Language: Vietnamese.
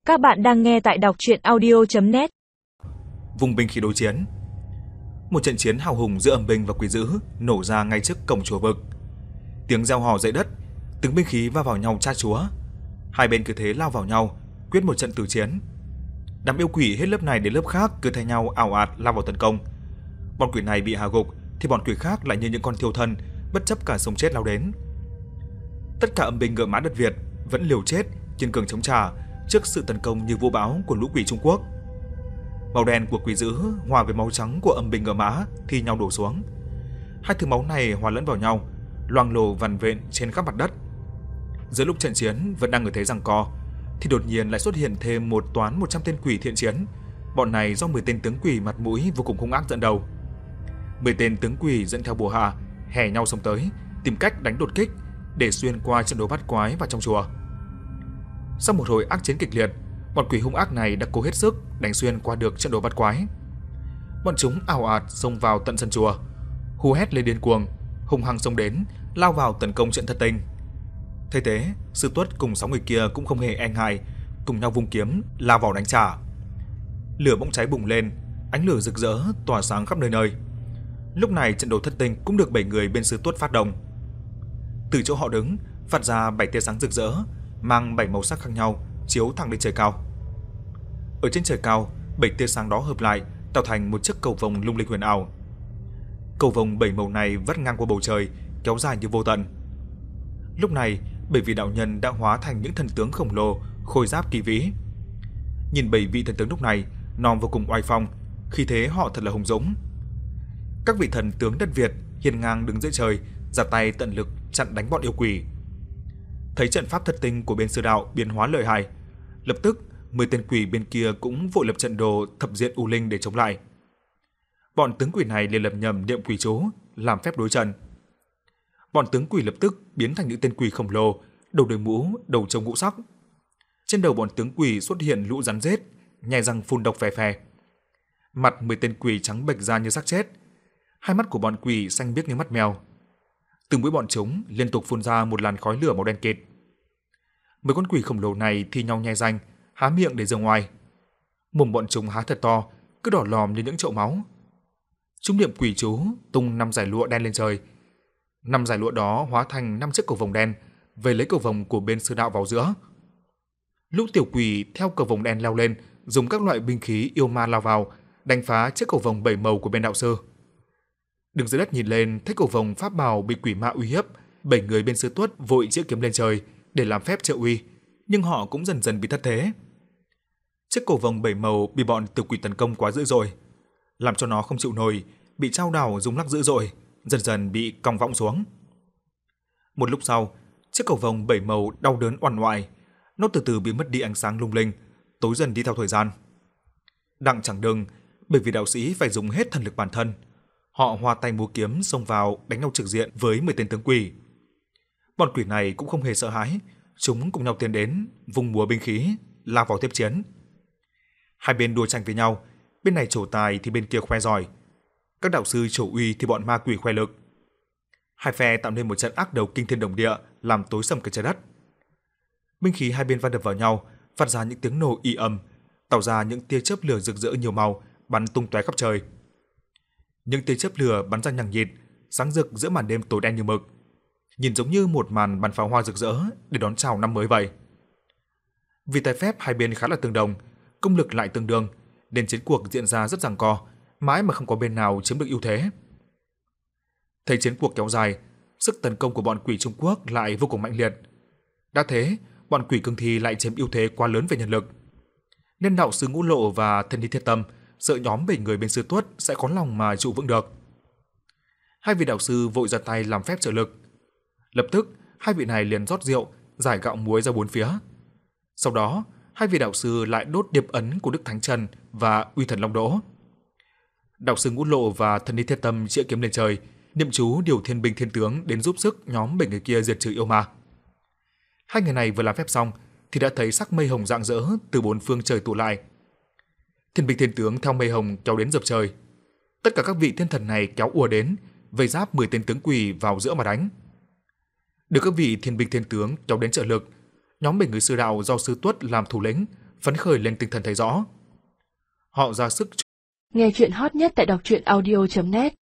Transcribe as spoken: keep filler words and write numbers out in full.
Các bạn đang nghe tại đọc truyện audio chấm net. Vùng binh khí đối chiến. Một trận chiến hào hùng giữa âm binh và quỷ dữ nổ ra ngay trước cổng chùa vực. Tiếng reo hò dậy đất, tiếng binh khí va vào nhau cha chúa. Hai bên cứ thế lao vào nhau, quyết một trận tử chiến. Đám yêu quỷ hết lớp này đến lớp khác cứ thay nhau ào ạt lao vào tấn công. Bọn quỷ này bị hạ gục thì bọn quỷ khác lại như những con thiêu thân, bất chấp cả sống chết lao đến. Tất cả âm binh ngựa mã đất Việt vẫn liều chết, kiên cường chống trả trước sự tấn công như vô bão của lũ quỷ Trung Quốc. Màu đen của quỷ dữ hòa với máu trắng của âm binh ngựa mã thi nhau đổ xuống. Hai thứ máu này hòa lẫn vào nhau, loang lổ vằn vện trên khắp mặt đất. Giữa lúc trận chiến vẫn đang ở thế giằng co, thì đột nhiên lại xuất hiện thêm một toán một trăm tên quỷ thiện chiến. Bọn này do mười tên tướng quỷ mặt mũi vô cùng hung ác dẫn đầu. mười tên tướng quỷ dẫn theo bồ hạ hè nhau xông tới, tìm cách đánh đột kích để xuyên qua trận đấu bắt quái vào trong chùa. Sau một hồi ác chiến kịch liệt, bọn quỷ hung ác này đã cố hết sức đánh xuyên qua được trận đấu bắt quái. Bọn chúng ào ạt xông vào tận sân chùa, hú hét lên điên cuồng, hung hăng xông đến, lao vào tấn công trận thất tinh. Thế thế, Sư Tuất cùng sáu người kia cũng không hề e ngại, cùng nhau vung kiếm lao vào đánh trả. Lửa bỗng cháy bùng lên, ánh lửa rực rỡ tỏa sáng khắp nơi nơi. Lúc này trận đấu thất tinh cũng được bảy người bên Sư Tuất phát động. Từ chỗ họ đứng phát ra bảy tia sáng rực rỡ, mang bảy màu sắc khác nhau chiếu thẳng lên trời cao. Ở trên trời cao, bảy tia sáng đó hợp lại tạo thành một chiếc cầu vồng lung linh huyền ảo. Cầu vồng bảy màu này vắt ngang qua bầu trời, kéo dài như vô tận. Lúc này, bảy vị đạo nhân đã hóa thành những thần tướng khổng lồ, khôi giáp kỳ vĩ. Nhìn bảy vị thần tướng lúc này, non vô cùng oai phong, khí thế họ thật là hùng dũng. Các vị thần tướng đất Việt hiên ngang đứng giữa trời, ra tay tận lực chặn đánh bọn yêu quỷ. Thấy trận pháp thất tinh của bên sư đạo biến hóa lợi hại, lập tức mười tên quỷ bên kia cũng vội lập trận đồ thập diện u linh để chống lại. Bọn tướng quỷ này liền lập nhầm niệm quỷ chú, làm phép đối trận. Bọn tướng quỷ lập tức biến thành những tên quỷ khổng lồ, đầu đội mũ, đầu trông ngũ sắc. Trên đầu bọn tướng quỷ xuất hiện lũ rắn rết, nhai răng phun độc phè phè. Mặt mười tên quỷ trắng bệch ra như xác chết, hai mắt của bọn quỷ xanh biếc như mắt mèo. Từ mũi bọn chúng liên tục phun ra một làn khói lửa màu đen kịt. Mấy con quỷ khổng lồ này thi nhau nhai răng, há miệng để giơ ngoài. Mồm bọn chúng há thật to, cứ đỏ lòm như những chậu máu. Chúng niệm quỷ chú, tung năm dải lụa đen lên trời. Năm dải lụa đó hóa thành năm chiếc cầu vồng đen, về lấy cầu vồng của bên sư đạo vào giữa. Lũ tiểu quỷ theo cầu vồng đen leo lên, dùng các loại binh khí yêu ma lao vào, đánh phá chiếc cầu vồng bảy màu của bên đạo sư. Đứng dưới đất nhìn lên, thấy cầu vồng pháp bảo bị quỷ ma uy hiếp, bảy người bên Sư Tuất vội chĩa kiếm lên trời để làm phép trợ uy, nhưng họ cũng dần dần bị thất thế. Chiếc cầu vồng bảy màu bị bọn tiểu quỷ tấn công quá dữ dội, làm cho nó không chịu nổi, bị trao đảo rung lắc dữ dội, dần dần bị cong võng xuống. Một lúc sau, chiếc cầu vồng bảy màu đau đớn oằn oại, nó từ từ bị mất đi ánh sáng lung linh, tối dần đi theo thời gian. Đặng chẳng đừng, bởi vì đạo sĩ phải dùng hết thần lực bản thân. Họ hòa tay múa kiếm xông vào đánh nhau trực diện với mười tên tướng quỷ. Bọn quỷ này cũng không hề sợ hãi, chúng cùng nhau tiến đến, vung múa binh khí, lao vào tiếp chiến. Hai bên đua tranh với nhau, bên này trổ tài thì bên kia khoe giỏi. Các đạo sư trổ uy thì bọn ma quỷ khoe lực. Hai phe tạo nên một trận ác đấu kinh thiên động địa, làm tối sầm cả trái đất. Binh khí hai bên va đập vào nhau, phát ra những tiếng nổ ì ầm, tạo ra những tia chớp lửa rực rỡ nhiều màu, bắn tung tóe khắp trời. Những tia chớp lửa bắn ra nhằng nhịt, sáng rực giữa màn đêm tối đen như mực, nhìn giống như một màn bắn pháo hoa rực rỡ để đón chào năm mới vậy. Vì tài phép hai bên khá là tương đồng, công lực lại tương đương, nên chiến cuộc diễn ra rất giằng co, mãi mà không có bên nào chiếm được ưu thế. Thấy chiến cuộc kéo dài, sức tấn công của bọn quỷ Trung Quốc lại vô cùng mạnh liệt. Đã thế, bọn quỷ cương thi lại chiếm ưu thế quá lớn về nhân lực, nên đạo sư Ngũ Lộ và Thân Đi Thiết Tâm sợ nhóm bảy người bên Sư Tuất sẽ khó lòng mà trụ vững được. Hai vị đạo sư vội ra tay làm phép trợ lực. Lập tức, hai vị này liền rót rượu, giải gạo muối ra bốn phía. Sau đó, hai vị đạo sư lại đốt điệp ấn của Đức Thánh Trần và Uy Thần Long Đỗ. Đạo sư Ngũ Lộ và Thân Đi Thiết Tâm chĩa kiếm lên trời, niệm chú điều thiên binh thiên tướng đến giúp sức nhóm bảy người kia diệt trừ yêu ma. Hai người này vừa làm phép xong thì đã thấy sắc mây hồng rạng rỡ từ bốn phương trời tụ lại. Thiên binh thiên tướng theo mây hồng kéo đến dập trời. Tất cả các vị thiên thần này kéo ùa đến, vây giáp mười tên tướng quỷ vào giữa mà đánh. Được các vị thiên binh thiên tướng kéo đến trợ lực, nhóm bảy người sư đạo do Sư Tuất làm thủ lĩnh phấn khởi lên tinh thần thấy rõ. Họ ra sức. Nghe chuyện hot nhất tại đọc truyện audio chấm net